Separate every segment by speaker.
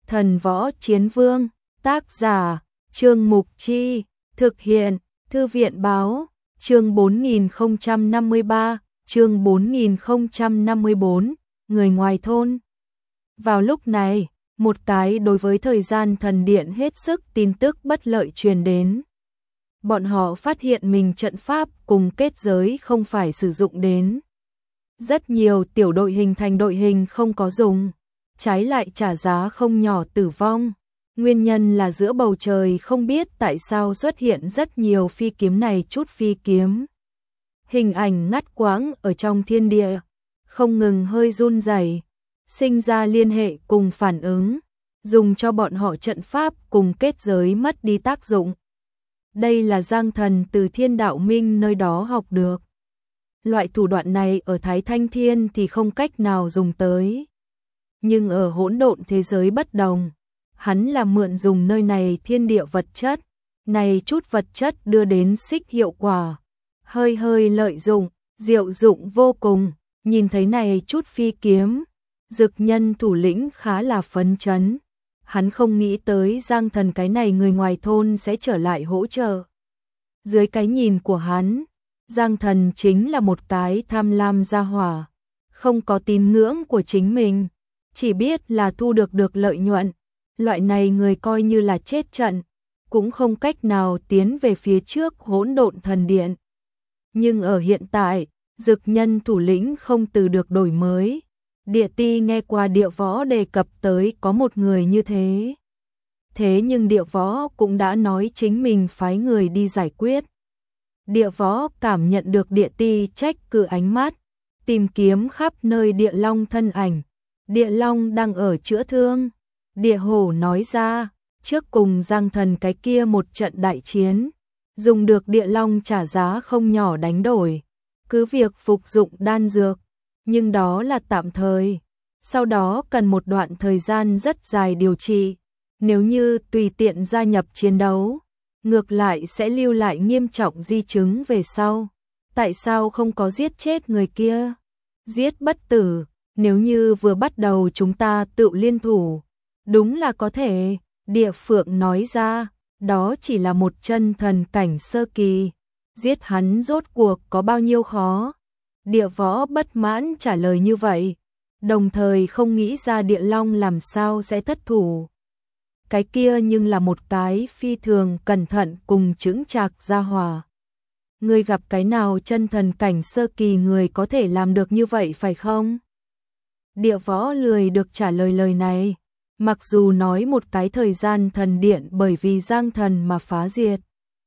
Speaker 1: Thần Võ Chiến Vương, tác giả, Trương Mục Chi, thực hiện, Thư viện Báo, chương 4053, chương 4054, người ngoài thôn. Vào lúc này, một cái đối với thời gian thần điện hết sức tin tức bất lợi truyền đến. Bọn họ phát hiện mình trận pháp cùng kết giới không phải sử dụng đến. Rất nhiều tiểu đội hình thành đội hình không có dùng, trái lại trả giá không nhỏ tử vong. Nguyên nhân là giữa bầu trời không biết tại sao xuất hiện rất nhiều phi kiếm này chút phi kiếm. Hình ảnh ngắt quãng ở trong thiên địa, không ngừng hơi run rẩy, sinh ra liên hệ cùng phản ứng, dùng cho bọn họ trận pháp cùng kết giới mất đi tác dụng. Đây là Giang Thần từ Thiên Đạo Minh nơi đó học được. Loại thủ đoạn này ở Thái Thanh Thiên thì không cách nào dùng tới. Nhưng ở hỗn độn thế giới bất đồng, hắn là mượn dùng nơi này thiên địa vật chất, này chút vật chất đưa đến xích hiệu quả, hơi hơi lợi dụng, diệu dụng vô cùng. Nhìn thấy này chút phi kiếm, Dực Nhân thủ lĩnh khá là phấn chấn. Hắn không nghĩ tới Giang Thần cái này người ngoài thôn sẽ trở lại hỗ trợ. Dưới cái nhìn của hắn, Giang Thần chính là một cái tham lam gia hỏa, không có tín ngưỡng của chính mình, chỉ biết là thu được lợi nhuận. Loại này người coi như là chết trận, cũng không cách nào tiến về phía trước hỗn độn thần điện. Nhưng ở hiện tại, Dực Nhân thủ lĩnh không từ được đổi mới. Địa Ti nghe qua Địa Võ đề cập tới có một người như thế. Thế nhưng Địa Võ cũng đã nói chính mình phái người đi giải quyết. Địa Võ cảm nhận được Địa Ti trách cứ ánh mắt, tìm kiếm khắp nơi Địa Long thân ảnh. Địa Long đang ở chữa thương. Địa Hổ nói ra, trước cùng Giang Thần cái kia một trận đại chiến, dùng được Địa Long trả giá không nhỏ đánh đổi, cứ việc phục dụng đan dược, nhưng đó là tạm thời, sau đó cần một đoạn thời gian rất dài điều trị, nếu như tùy tiện gia nhập chiến đấu, ngược lại sẽ lưu lại nghiêm trọng di chứng về sau. Tại sao không có giết chết người kia? Giết bất tử, nếu như vừa bắt đầu chúng ta tự liên thủ, đúng là có thể. Địa Phượng nói ra, đó chỉ là một chân thần cảnh sơ kỳ, giết hắn rốt cuộc có bao nhiêu khó. Địa Võ bất mãn trả lời như vậy, đồng thời không nghĩ ra Địa Long làm sao sẽ thất thủ. Cái kia nhưng là một cái phi thường cẩn thận cùng chững chạc gia hỏa. Ngươi gặp cái nào chân thần cảnh sơ kỳ người có thể làm được như vậy phải không? Địa Võ lười được trả lời lời này, mặc dù nói một cái thời gian thần điện bởi vì Giang Thần mà phá diệt.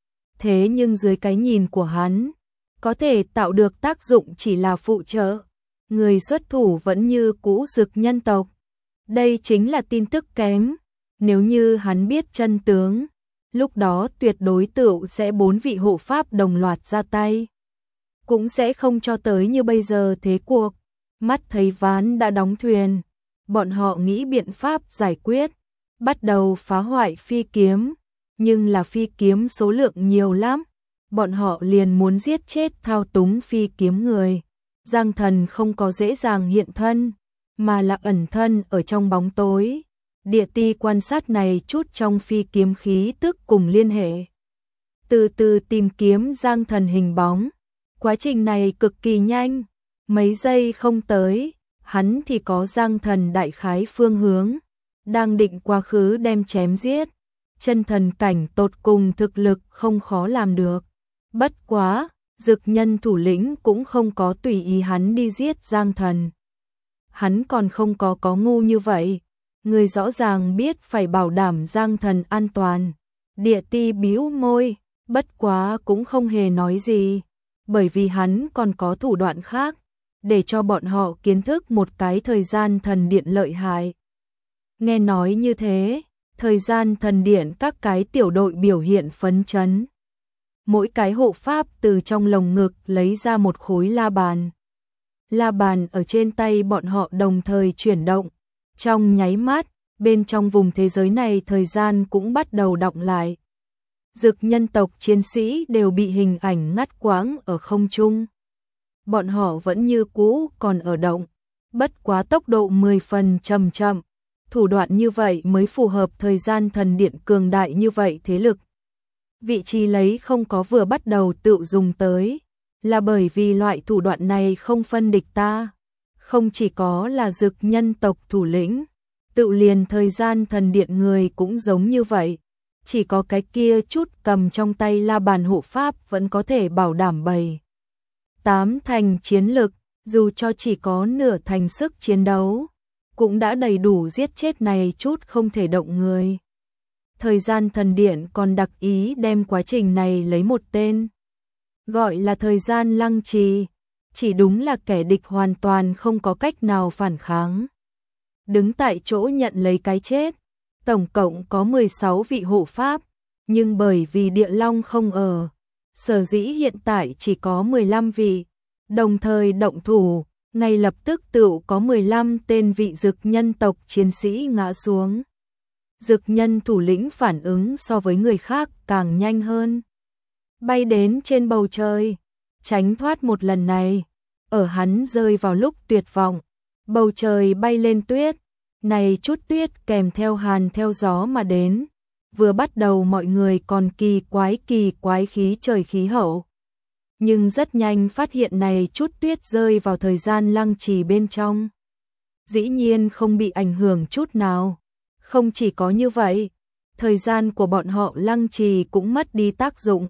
Speaker 1: Thế nhưng dưới cái nhìn của hắn, có thể tạo được tác dụng chỉ là phụ trợ, người xuất thủ vẫn như cũ Dực Nhân tộc. Đây chính là tin tức kém, nếu như hắn biết chân tướng, lúc đó tuyệt đối tựu sẽ 4 vị hộ pháp đồng loạt ra tay. Cũng sẽ không cho tới như bây giờ thế cuộc, mắt thấy ván đã đóng thuyền, bọn họ nghĩ biện pháp giải quyết, bắt đầu phá hoại phi kiếm, nhưng là phi kiếm số lượng nhiều lắm. Bọn họ liền muốn giết chết thao túng phi kiếm người. Giang Thần không có dễ dàng hiện thân, mà là ẩn thân ở trong bóng tối. Địa Ti quan sát này chút trong phi kiếm khí tức cùng liên hệ. Từ từ tìm kiếm Giang Thần hình bóng. Quá trình này cực kỳ nhanh, mấy giây không tới, hắn thì có Giang Thần đại khái phương hướng, đang định quá khứ đem chém giết. Chân thần cảnh tột cùng thực lực không khó làm được. Bất quá, Dực Nhân thủ lĩnh cũng không có tùy ý hắn đi giết Giang Thần. Hắn còn không có ngu như vậy, người rõ ràng biết phải bảo đảm Giang Thần an toàn. Địa Ti bĩu môi, bất quá cũng không hề nói gì, bởi vì hắn còn có thủ đoạn khác, để cho bọn họ kiến thức một cái thời gian thần điện lợi hại. Nghe nói như thế, thời gian thần điện các cái tiểu đội biểu hiện phấn chấn. Mỗi cái hộ pháp từ trong lồng ngực lấy ra một khối la bàn. La bàn ở trên tay bọn họ đồng thời chuyển động. Trong nháy mắt, bên trong vùng thế giới này thời gian cũng bắt đầu đọng lại. Dực Nhân tộc chiến sĩ đều bị hình ảnh ngắt quãng ở không trung. Bọn họ vẫn như cũ còn ở động, bất quá tốc độ 10 phần chậm chậm. thủ đoạn như vậy mới phù hợp thời gian thần điện cường đại như vậy thế lực. Vị trí lấy không có vừa bắt đầu tự dùng tới, là bởi vì loại thủ đoạn này không phân địch ta, không chỉ có là Dực nhân tộc thủ lĩnh, tự liền thời gian thần điện người cũng giống như vậy, chỉ có cái kia chút cầm trong tay la bàn hộ pháp vẫn có thể bảo đảm 7-8 thành chiến lực, dù cho chỉ có nửa thành sức chiến đấu, cũng đã đầy đủ giết chết này chút không thể động người. Thời gian thần điện còn đặc ý đem quá trình này lấy một tên, gọi là thời gian lăng trì, chỉ đúng là kẻ địch hoàn toàn không có cách nào phản kháng. Đứng tại chỗ nhận lấy cái chết, tổng cộng có 16 vị hộ pháp, nhưng bởi vì địa long không ở, sở dĩ hiện tại chỉ có 15 vị, đồng thời động thủ, ngay lập tức tự có 15 tên vị Dực nhân tộc chiến sĩ ngã xuống. Dực nhân thủ lĩnh phản ứng so với người khác càng nhanh hơn, bay đến trên bầu trời, tránh thoát một lần này. Ở hắn rơi vào lúc tuyệt vọng, bầu trời bay lên tuyết, này chút tuyết kèm theo hàn theo gió mà đến. Vừa bắt đầu mọi người còn kỳ quái khí trời khí hậu, nhưng rất nhanh phát hiện này chút tuyết rơi vào thời gian lăng trì bên trong, dĩ nhiên không bị ảnh hưởng chút nào. Không chỉ có như vậy, thời gian của bọn họ lăng trì cũng mất đi tác dụng.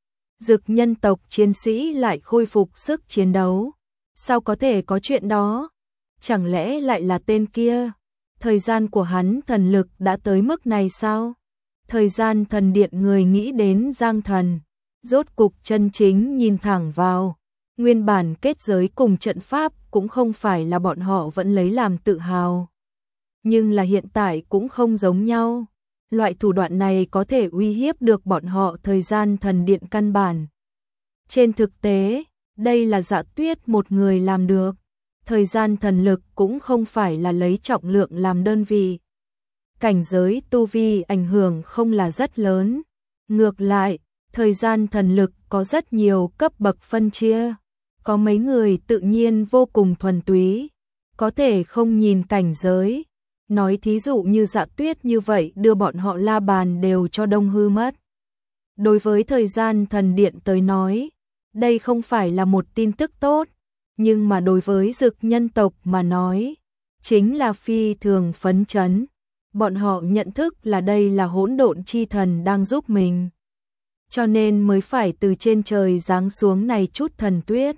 Speaker 1: Dực nhân tộc chiến sĩ lại khôi phục sức chiến đấu. Sao có thể có chuyện đó? Chẳng lẽ lại là tên kia? Thời gian của hắn thần lực đã tới mức này sao? Thời gian thần điện người nghĩ đến Giang Thần, rốt cục chân chính nhìn thẳng vào. Nguyên bản kết giới cùng trận pháp cũng không phải là bọn họ vẫn lấy làm tự hào. Nhưng là hiện tại cũng không giống nhau. Loại thủ đoạn này có thể uy hiếp được bọn họ thời gian thần điện căn bản. Trên thực tế, đây là Dạ Tuyết một người làm được. Thời gian thần lực cũng không phải là lấy trọng lượng làm đơn vị. Cảnh giới tu vi ảnh hưởng không là rất lớn. Ngược lại, thời gian thần lực có rất nhiều cấp bậc phân chia. Có mấy người tự nhiên vô cùng thuần túy, có thể không nhìn cảnh giới. Nói thí dụ như Dạ Tuyết như vậy đưa bọn họ la bàn đều cho đông hư mất. Đối với thời gian thần điện tới nói, đây không phải là một tin tức tốt, nhưng mà đối với Dực nhân tộc mà nói, chính là phi thường phấn chấn. Bọn họ nhận thức là đây là hỗn độn chi thần đang giúp mình, cho nên mới phải từ trên trời giáng xuống này chút thần tuyết.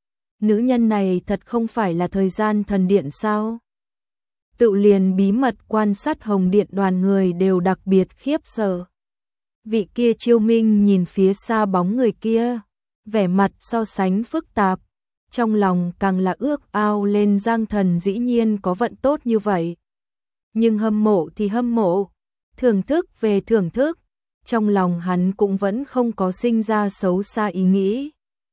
Speaker 1: Nữ nhân này thật không phải là thời gian thần điện sao? Tự liền bí mật quan sát Hồng Điện đoàn người đều đặc biệt khiếp sợ. Vị kia Chiêu Minh nhìn phía xa bóng người kia, vẻ mặt so sánh phức tạp, trong lòng càng là ước ao lên Giang Thần dĩ nhiên có vận tốt như vậy. Nhưng hâm mộ thì hâm mộ, thưởng thức về thưởng thức, trong lòng hắn cũng vẫn không có sinh ra xấu xa ý nghĩ.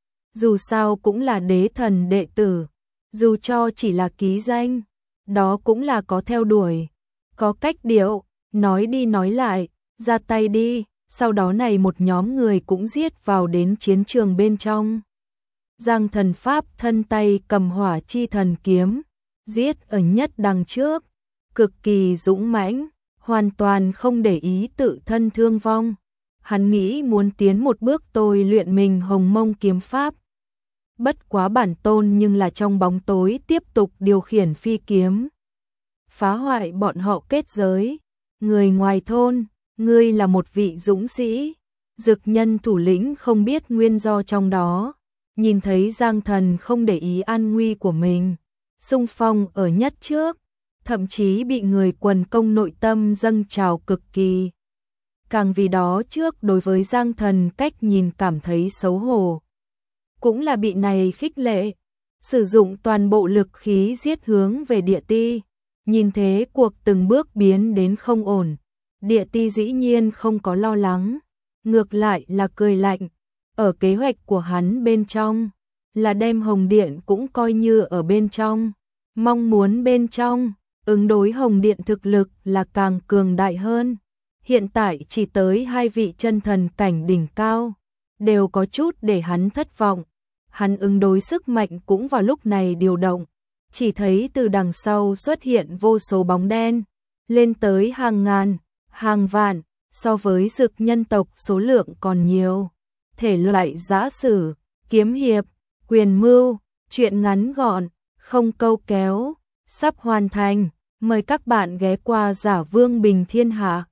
Speaker 1: Dù sao cũng là đế thần đệ tử, dù cho chỉ là ký danh, đó cũng là có theo đuổi, có cách điệu, nói đi nói lại, ra tay đi, sau đó này một nhóm người cũng giết vào đến chiến trường bên trong. Giang Thần pháp thân tay cầm hỏa chi thần kiếm, giết ở nhất đằng trước, cực kỳ dũng mãnh, hoàn toàn không để ý tự thân thương vong. Hắn nghĩ muốn tiến một bước tôi luyện mình Hồng Mông kiếm pháp. Bất quá bản tôn nhưng là trong bóng tối tiếp tục điều khiển phi kiếm, phá hoại bọn họ kết giới. Người ngoài thôn, ngươi là một vị dũng sĩ. Dực nhân thủ lĩnh không biết nguyên do trong đó, nhìn thấy Giang Thần không để ý an nguy của mình, xung phong ở nhất trước, thậm chí bị người quần công nội tâm dâng trào cực kỳ. Càng vì đó trước đối với Giang Thần cách nhìn cảm thấy xấu hổ, cũng là bị này khích lệ, sử dụng toàn bộ lực khí giết hướng về địa ti. Nhìn thế cuộc từng bước biến đến không ổn, địa ti dĩ nhiên không có lo lắng, ngược lại là cười lạnh. Ở kế hoạch của hắn bên trong, là đem Hồng Điện cũng coi như ở bên trong, mong muốn bên trong, ứng đối Hồng Điện thực lực là càng cường đại hơn. Hiện tại chỉ tới 2 vị chân thần cảnh đỉnh cao, đều có chút để hắn thất vọng. Hắn ứng đối sức mạnh cũng vào lúc này điều động, chỉ thấy từ đằng sau xuất hiện vô số bóng đen, lên tới hàng ngàn, hàng vạn, so với dực nhân tộc số lượng còn nhiều. Thể loại giã sử, kiếm hiệp, quyền mưu, truyện ngắn gọn, không câu kéo, sắp hoàn thành. Mời các bạn ghé qua Giả Vương Bình Thiên Hạ.